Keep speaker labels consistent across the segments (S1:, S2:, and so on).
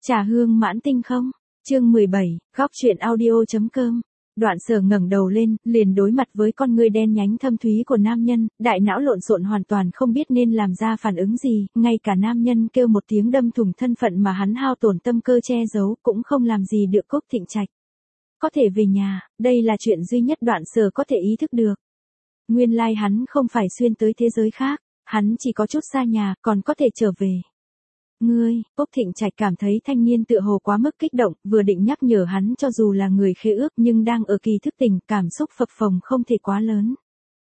S1: Trà hương mãn tinh không? Chương 17, góc chuyện audio.com. Đoạn Sở ngẩng đầu lên, liền đối mặt với con ngươi đen nhánh thâm thúy của nam nhân, đại não lộn xộn hoàn toàn không biết nên làm ra phản ứng gì, ngay cả nam nhân kêu một tiếng đâm thủng thân phận mà hắn hao tổn tâm cơ che giấu cũng không làm gì được Cúc Thịnh Trạch. Có thể về nhà, đây là chuyện duy nhất Đoạn Sở có thể ý thức được. Nguyên lai hắn không phải xuyên tới thế giới khác, hắn chỉ có chút xa nhà, còn có thể trở về. Ngươi, Cúc Thịnh Trạch cảm thấy thanh niên tựa hồ quá mức kích động, vừa định nhắc nhở hắn cho dù là người khế ước nhưng đang ở kỳ thức tình, cảm xúc phập phồng không thể quá lớn.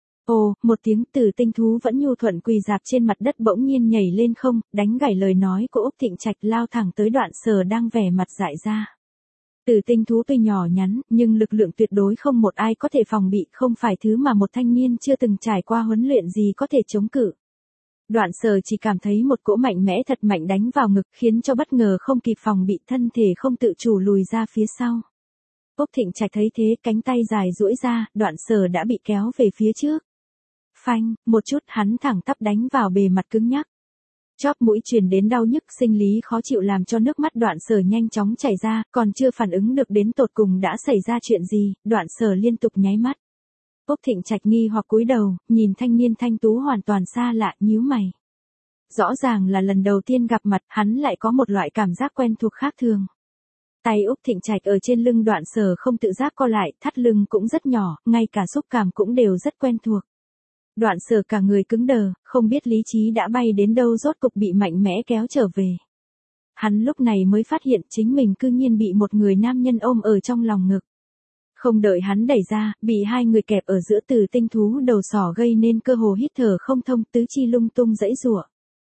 S1: Ồ, một tiếng Tử Tinh thú vẫn nhu thuận quỳ dạp trên mặt đất bỗng nhiên nhảy lên không, đánh gãy lời nói của Cúc Thịnh Trạch lao thẳng tới Đoạn Sở đang vẻ mặt dại ra. Tử Tinh thú tuy nhỏ nhắn, nhưng lực lượng tuyệt đối không một ai có thể phòng bị, không phải thứ mà một thanh niên chưa từng trải qua huấn luyện gì có thể chống cự. Đoạn Sở chỉ cảm thấy một cỗ mạnh mẽ thật mạnh đánh vào ngực khiến cho bất ngờ không kịp phòng bị, thân thể không tự chủ lùi ra phía sau. Cúc Thịnh Trạch thấy thế, cánh tay dài duỗi ra, Đoạn Sở đã bị kéo về phía trước. Phanh, một chút hắn thẳng tắp đánh vào bề mặt cứng nhắc. Chóp mũi truyền đến đau nhức sinh lý khó chịu làm cho nước mắt Đoạn Sở nhanh chóng chảy ra, còn chưa phản ứng được đến tột cùng đã xảy ra chuyện gì, Đoạn Sở liên tục nháy mắt. Cúc Thịnh Trạch nghi hoặc cúi đầu, nhìn thanh niên thanh tú hoàn toàn xa lạ, nhíu mày. Rõ ràng là lần đầu tiên gặp mặt, hắn lại có một loại cảm giác quen thuộc khác thường. Tay Cúc Thịnh Trạch ở trên lưng Đoạn Sở không tự giác co lại, thắt lưng cũng rất nhỏ, ngay cả xúc cảm cũng đều rất quen thuộc. Đoạn Sở cả người cứng đờ, không biết lý trí đã bay đến đâu, rốt cục bị mạnh mẽ kéo trở về. Hắn lúc này mới phát hiện chính mình cư nhiên bị một người nam nhân ôm ở trong lòng ngực. Không đợi hắn đẩy ra, bị hai người kẹp ở giữa Tử Tinh thú đầu sỏ gây nên cơ hồ hít thở không thông, tứ chi lung tung giãy giụa.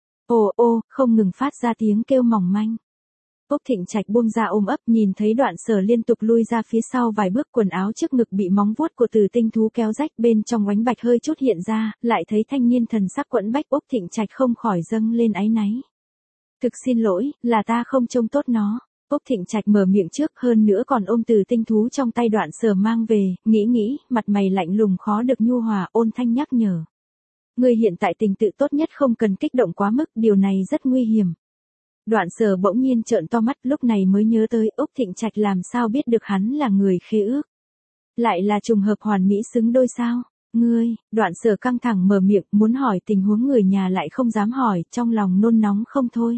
S1: Ồ ô, không ngừng phát ra tiếng kêu mỏng manh. Cúc Thịnh Trạch buông ra ôm ấp, nhìn thấy Đoạn Sở liên tục lui ra phía sau vài bước, quần áo trước ngực bị móng vuốt của Tử Tinh thú kéo rách, bên trong oánh bạch hơi chút hiện ra, lại thấy thanh niên thần sắc quẫn bách, Cúc Thịnh Trạch không khỏi dâng lên áy náy. Thực xin lỗi, là ta không trông tốt nó. Cúc Thịnh Trạch mở miệng trước, hơn nữa còn ôm Tử Tinh thú trong tay Đoạn Sở mang về, nghĩ, mặt mày lạnh lùng khó được nhu hòa, ôn thanh nhắc nhở. Ngươi hiện tại tình tự tốt nhất không cần kích động quá mức, điều này rất nguy hiểm. Đoạn Sở bỗng nhiên trợn to mắt, lúc này mới nhớ tới Cúc Thịnh Trạch làm sao biết được hắn là người khế ước. Lại là trùng hợp hoàn mỹ xứng đôi sao? Ngươi, Đoạn Sở căng thẳng mở miệng, muốn hỏi tình huống người nhà lại không dám hỏi, trong lòng nôn nóng không thôi.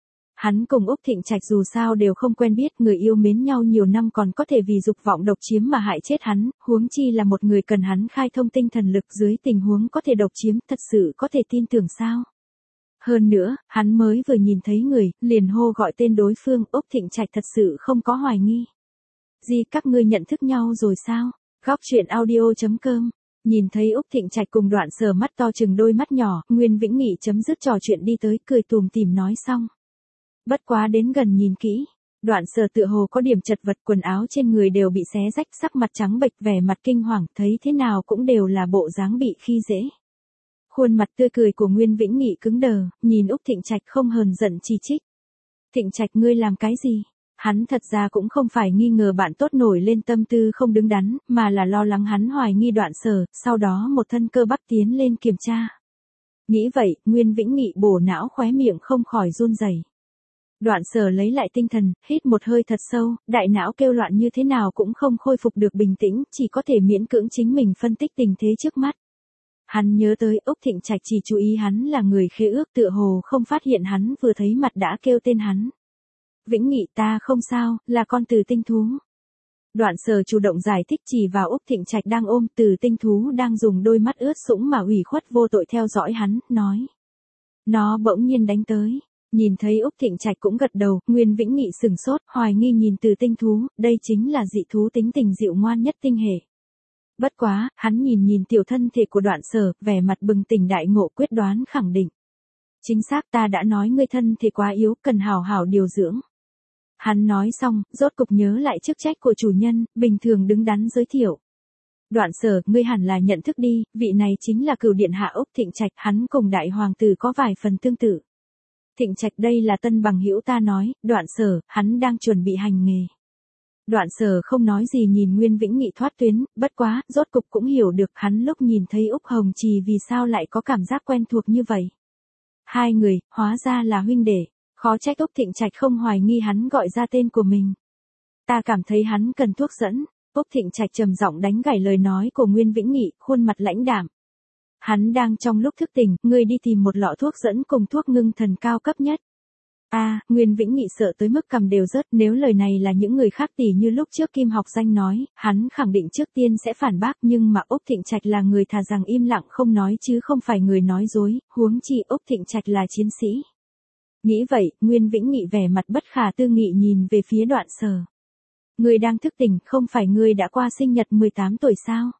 S1: Hắn cùng Cúc Thịnh Trạch dù sao đều không quen biết, người yêu mến nhau nhiều năm còn có thể vì dục vọng độc chiếm mà hại chết hắn, huống chi là một người cần hắn khai thông tinh thần lực dưới tình huống có thể độc chiếm, thật sự có thể tin tưởng sao? Hơn nữa, hắn mới vừa nhìn thấy người, liền hô gọi tên đối phương, Cúc Thịnh Trạch thật sự không có hoài nghi. Gì, các ngươi nhận thức nhau rồi sao? Góc chuyện audio.com. Nhìn thấy Cúc Thịnh Trạch cùng Đoạn Sở mắt to chừng đôi mắt nhỏ, Nguyên Vĩnh Nghị chấm dứt trò chuyện đi tới, cười tùm tìm nói xong. Bất quá đến gần nhìn kỹ, Đoạn Sở tựa hồ có điểm chật vật, quần áo trên người đều bị xé rách, sắc mặt trắng bệch, vẻ mặt kinh hoàng, thấy thế nào cũng đều là bộ dáng bị khi dễ. Khuôn mặt tươi cười của Nguyên Vĩnh Nghị cứng đờ, nhìn Cúc Thịnh Trạch không hờn giận chỉ trích. Thịnh Trạch, ngươi làm cái gì? Hắn thật ra cũng không phải nghi ngờ bạn tốt nổi lên tâm tư không đứng đắn, mà là lo lắng hắn hoài nghi Đoạn Sở, sau đó một thân cơ bắp tiến lên kiểm tra. Nghĩ vậy, Nguyên Vĩnh Nghị bổ não, khóe miệng không khỏi run rẩy. Đoạn Sở lấy lại tinh thần, hít một hơi thật sâu, đại não kêu loạn như thế nào cũng không khôi phục được bình tĩnh, chỉ có thể miễn cưỡng chính mình phân tích tình thế trước mắt. Hắn nhớ tới Cúc Thịnh Trạch chỉ chú ý hắn là người khế ước, tựa hồ không phát hiện hắn vừa thấy mặt đã kêu tên hắn. Vĩnh Nghị, ta không sao, là con Tử Tinh thú. Đoạn Sở chủ động giải thích, chỉ vào Cúc Thịnh Trạch đang ôm Tử Tinh thú đang dùng đôi mắt ướt sũng mà ủy khuất vô tội theo dõi hắn, nói. Nó bỗng nhiên đánh tới. Nhìn thấy Cúc Thịnh Trạch cũng gật đầu, Nguyên Vĩnh Nghị sừng sốt, hoài nghi nhìn Tử Tinh thú, đây chính là dị thú tính tình dịu ngoan nhất tinh hệ. Bất quá, hắn nhìn tiểu thân thể của Đoạn Sở, vẻ mặt bừng tỉnh đại ngộ, quyết đoán khẳng định. Chính xác, ta đã nói ngươi thân thể quá yếu, cần hảo hảo điều dưỡng. Hắn nói xong, rốt cục nhớ lại chức trách của chủ nhân, bình thường đứng đắn giới thiệu. Đoạn Sở, ngươi hẳn là nhận thức đi, vị này chính là Cửu điện hạ Cúc Thịnh Trạch, hắn cùng đại hoàng tử có vài phần tương tự. Thịnh Trạch, đây là tân bằng hữu ta nói, Đoạn Sở, hắn đang chuẩn bị hành nghề. Đoạn Sở không nói gì nhìn Nguyên Vĩnh Nghị thoát tuyến, bất quá, rốt cục cũng hiểu được hắn lúc nhìn thấy Úc Hồng Trì vì sao lại có cảm giác quen thuộc như vậy. Hai người, hóa ra là huynh đệ, Khó trách Úc Thịnh Trạch không hoài nghi hắn gọi ra tên của mình. Ta cảm thấy hắn cần thuốc dẫn. Úc Thịnh Trạch trầm giọng đánh gãy lời nói của Nguyên Vĩnh Nghị, khuôn mặt lãnh đạm. Hắn đang trong lúc thức tỉnh, ngươi đi tìm một lọ thuốc dẫn cùng thuốc ngưng thần cao cấp nhất. Nguyên Vĩnh Nghị sợ tới mức cằm đều rớt, nếu lời này là những người khác tỉ như lúc trước Kim Học Danh nói, hắn khẳng định trước tiên sẽ phản bác, nhưng mà Úc Thịnh Trạch là người thà rằng im lặng không nói chứ không phải người nói dối, huống chi Úc Thịnh Trạch là chiến sĩ. Nghĩ vậy, Nguyên Vĩnh Nghị vẻ mặt bất khả tư nghị nhìn về phía Đoạn Sở. Ngươi đang thức tỉnh, không phải ngươi đã qua sinh nhật 18 tuổi sao?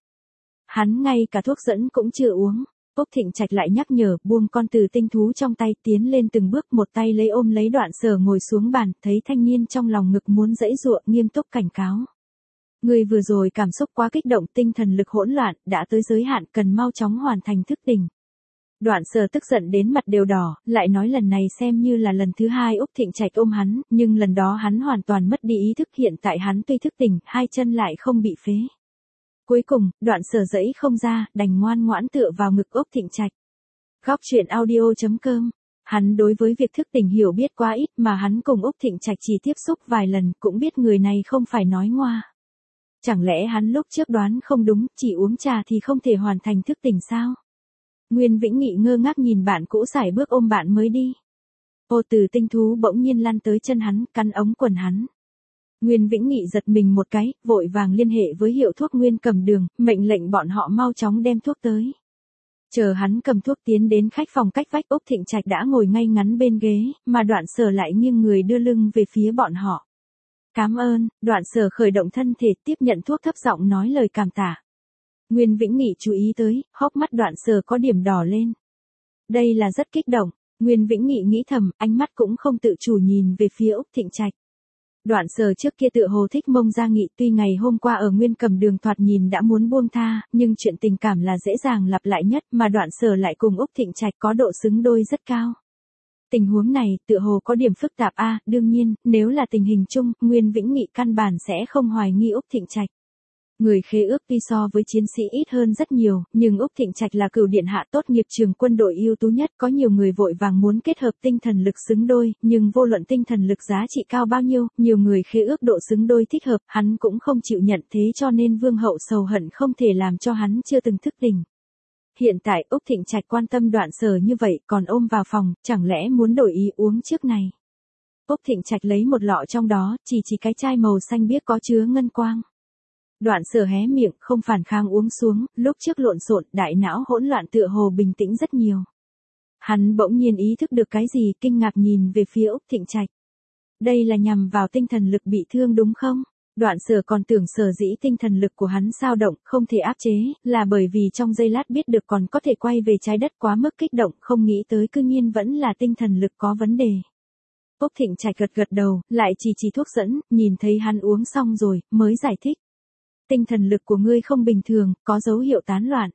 S1: Hắn ngay cả thuốc dẫn cũng chưa uống. Úc Thịnh Trạch lại nhắc nhở, buông con tử tinh thú trong tay, tiến lên từng bước, một tay lấy ôm lấy Đoạn Sở ngồi xuống bàn, thấy thanh niên trong lòng ngực muốn giãy giụa, nghiêm túc cảnh cáo. Ngươi vừa rồi cảm xúc quá kích động, tinh thần lực hỗn loạn, đã tới giới hạn, cần mau chóng hoàn thành thức tỉnh. Đoạn Sở tức giận đến mặt đều đỏ, lại nói lần này xem như là lần thứ hai Úc Thịnh Trạch ôm hắn, nhưng lần đó hắn hoàn toàn mất đi ý thức, hiện tại hắn tuy thức tỉnh, hai chân lại không bị phế. Cuối cùng, Đoạn Sở giãy không ra, đành ngoan ngoãn tựa vào ngực Úc Thịnh Trạch. Góc truyện audio.com. Hắn đối với việc thức tỉnh hiểu biết quá ít, mà hắn cùng Úc Thịnh Trạch chỉ tiếp xúc vài lần, cũng biết người này không phải nói ngoa. Chẳng lẽ hắn lúc trước đoán không đúng, chỉ uống trà thì không thể hoàn thành thức tỉnh sao? Nguyên Vĩnh Nghị ngơ ngác nhìn bạn cũ sải bước ôm bạn mới đi. Ô Tử tinh thú bỗng nhiên lăn tới chân hắn, cắn ống quần hắn. Nguyên Vĩnh Nghị giật mình một cái, vội vàng liên hệ với hiệu thuốc Nguyên Cầm Đường, mệnh lệnh bọn họ mau chóng đem thuốc tới. Chờ hắn cầm thuốc tiến đến khách phòng cách vách, Úc Thịnh Trạch đã ngồi ngay ngắn bên ghế, mà Đoạn Sở lại nghiêng người đưa lưng về phía bọn họ. Cảm ơn. Đoạn Sở khởi động thân thể, tiếp nhận thuốc, thấp giọng nói lời cảm tạ. Nguyên Vĩnh Nghị chú ý tới, hốc mắt Đoạn Sở có điểm đỏ lên. Đây là rất kích động. Nguyên Vĩnh Nghị nghĩ thầm, ánh mắt cũng không tự chủ nhìn về phía Úc Thịnh Trạch. Đoạn Sở trước kia tựa hồ thích Mông Gia Nghị, tuy ngày hôm qua ở Nguyên Cầm Đường thoạt nhìn đã muốn buông tha, nhưng chuyện tình cảm là dễ dàng lặp lại nhất, mà Đoạn Sở lại cùng Úc Thịnh Trạch có độ xứng đôi rất cao. Tình huống này tựa hồ có điểm phức tạp. Đương nhiên, nếu là tình hình chung, Nguyên Vĩnh Nghị căn bản sẽ không hoài nghi Úc Thịnh Trạch. Người khế ước tuy so với chiến sĩ ít hơn rất nhiều, nhưng Úc Thịnh Trạch là cửu điện hạ tốt nghiệp trường quân đội ưu tú nhất, có nhiều người vội vàng muốn kết hợp tinh thần lực xứng đôi, nhưng vô luận tinh thần lực giá trị cao bao nhiêu, nhiều người khế ước độ xứng đôi thích hợp, hắn cũng không chịu nhận, thế cho nên Vương Hậu sầu hận không thể làm cho hắn chưa từng thức tỉnh. Hiện tại Úc Thịnh Trạch quan tâm Đoạn Sở như vậy, còn ôm vào phòng, chẳng lẽ muốn đổi ý uống trước này. Úc Thịnh Trạch lấy một lọ trong đó, chỉ cái chai màu xanh biếc có chứa ngân quang. Đoạn Sở hé miệng, không phản kháng uống xuống, lúc trước lộn xộn, đại não hỗn loạn tựa hồ bình tĩnh rất nhiều. Hắn bỗng nhiên ý thức được cái gì, kinh ngạc nhìn về phía Úc Thịnh Trạch. Đây là nhằm vào tinh thần lực bị thương đúng không? Đoạn Sở còn tưởng sở dĩ tinh thần lực của hắn dao động, không thể áp chế, là bởi vì trong giây lát biết được còn có thể quay về trái đất, quá mức kích động, không nghĩ tới cư nhiên vẫn là tinh thần lực có vấn đề. Úc Thịnh Trạch gật đầu, lại chỉ thuốc dẫn, nhìn thấy hắn uống xong rồi, mới giải thích. Tinh thần lực của ngươi không bình thường, có dấu hiệu tán loạn.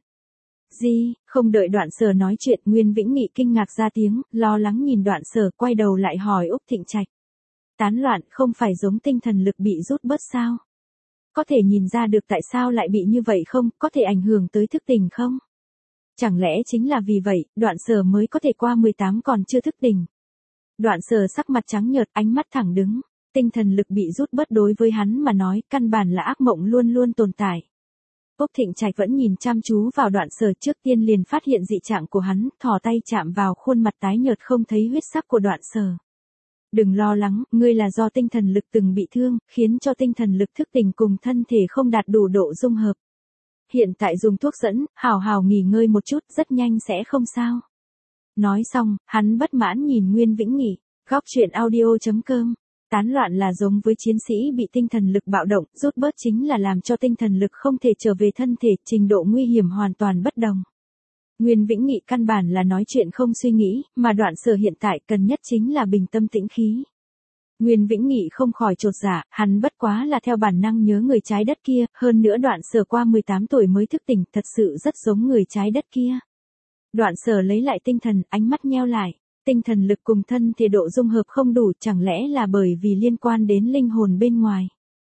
S1: Gì? Không đợi Đoạn Sở nói chuyện, Nguyên Vĩnh Nghị kinh ngạc ra tiếng, lo lắng nhìn Đoạn Sở, quay đầu lại hỏi Úc Thịnh Trạch. Tán loạn không phải giống tinh thần lực bị rút bớt sao? Có thể nhìn ra được tại sao lại bị như vậy không? Có thể ảnh hưởng tới thức tỉnh không? Chẳng lẽ chính là vì vậy, Đoạn Sở mới có thể qua 18 còn chưa thức tỉnh? Đoạn Sở sắc mặt trắng nhợt, ánh mắt thẳng đứng. Tinh thần lực bị rút bớt đối với hắn mà nói, căn bản là ác mộng luôn luôn tồn tại. Úc Thịnh Trạch vẫn nhìn chăm chú vào Đoạn Sở, trước tiên liền phát hiện dị trạng của hắn, thò tay chạm vào khuôn mặt tái nhợt không thấy huyết sắc của Đoạn Sở. Đừng lo lắng, ngươi là do tinh thần lực từng bị thương, khiến cho tinh thần lực thức tỉnh cùng thân thể không đạt đủ độ dung hợp. Hiện tại dùng thuốc dẫn, hào hào nghỉ ngơi một chút, rất nhanh sẽ không sao. Nói xong, hắn bất mãn nhìn Nguyên Vĩnh Nghị. Góc truyện audio.com. Tán loạn là giống với chiến sĩ bị tinh thần lực bạo động, rút bớt chính là làm cho tinh thần lực không thể trở về thân thể, trình độ nguy hiểm hoàn toàn bất đồng. Nguyên Vĩnh Nghị căn bản là nói chuyện không suy nghĩ, mà Đoạn Sở hiện tại cần nhất chính là bình tâm tĩnh khí. Nguyên Vĩnh Nghị không khỏi chột dạ, hắn bất quá là theo bản năng nhớ người trái đất kia, hơn nữa Đoạn Sở qua 18 tuổi mới thức tỉnh, thật sự rất giống người trái đất kia. Đoạn Sở lấy lại tinh thần, ánh mắt nheo lại. Tinh thần lực cùng thân thể độ dung hợp không đủ, chẳng lẽ là bởi vì liên quan đến linh hồn bên ngoài.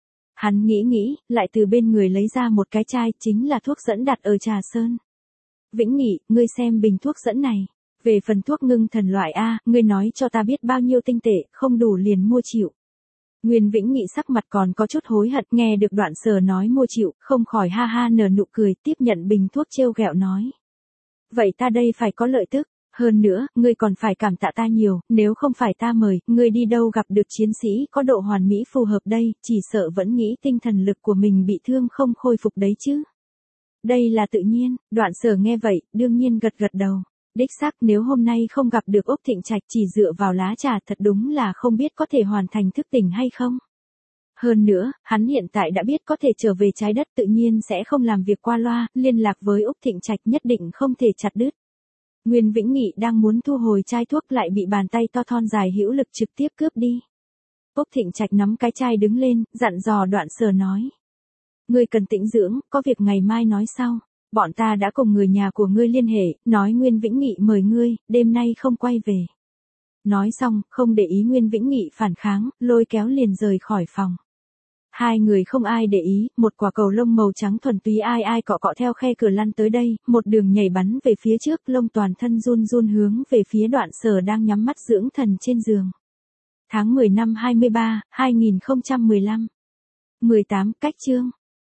S1: Hắn nghĩ, lại từ bên người lấy ra một cái chai, chính là thuốc dẫn đặt ở Trà Sơn. Vĩnh Nghị, ngươi xem bình thuốc dẫn này. Về phần thuốc ngưng thần loại A, ngươi nói cho ta biết bao nhiêu tinh tệ, không đủ liền mua chịu. Nguyên Vĩnh Nghị sắc mặt còn có chút hối hận, nghe được Đoạn Sở nói mua chịu, không khỏi ha ha nở nụ cười, tiếp nhận bình thuốc trêu ghẹo nói. Vậy ta đây phải có lợi tức, hơn nữa, ngươi còn phải cảm tạ ta nhiều, nếu không phải ta mời, ngươi đi đâu gặp được chiến sĩ có độ hoàn mỹ phù hợp đây, chỉ sợ vẫn nghĩ tinh thần lực của mình bị thương không khôi phục đấy chứ. Đây là tự nhiên, Đoạn Sở nghe vậy, đương nhiên gật gật đầu. Đích xác nếu hôm nay không gặp được Úc Thịnh Trạch chỉ dựa vào lá trà thật đúng là không biết có thể hoàn thành thức tỉnh hay không. Hơn nữa, hắn hiện tại đã biết có thể trở về trái đất tự nhiên sẽ không làm việc qua loa, liên lạc với Úc Thịnh Trạch nhất định không thể chặt đứt. Nguyên Vĩnh Nghị đang muốn thu hồi chai thuốc lại bị bàn tay to thon dài hữu lực trực tiếp cướp đi. Úc Thịnh Trạch nắm cái chai đứng lên, dặn dò Đoạn Sở nói. Ngươi cần tĩnh dưỡng, có việc ngày mai nói sau. Bọn ta đã cùng người nhà của ngươi liên hệ, nói Nguyên Vĩnh Nghị mời ngươi, đêm nay không quay về. Nói xong, không để ý Nguyên Vĩnh Nghị phản kháng, lôi kéo liền rời khỏi phòng. Hai người không ai để ý, một quả cầu lông màu trắng thuần túy ai ai cọ cọ theo khe cửa lăn tới đây, một đường nhảy bắn về phía trước, lông toàn thân run run hướng về phía Đoạn Sở đang nhắm mắt dưỡng thần trên giường. Tháng 10 năm 23, 2015. 18 cách chương.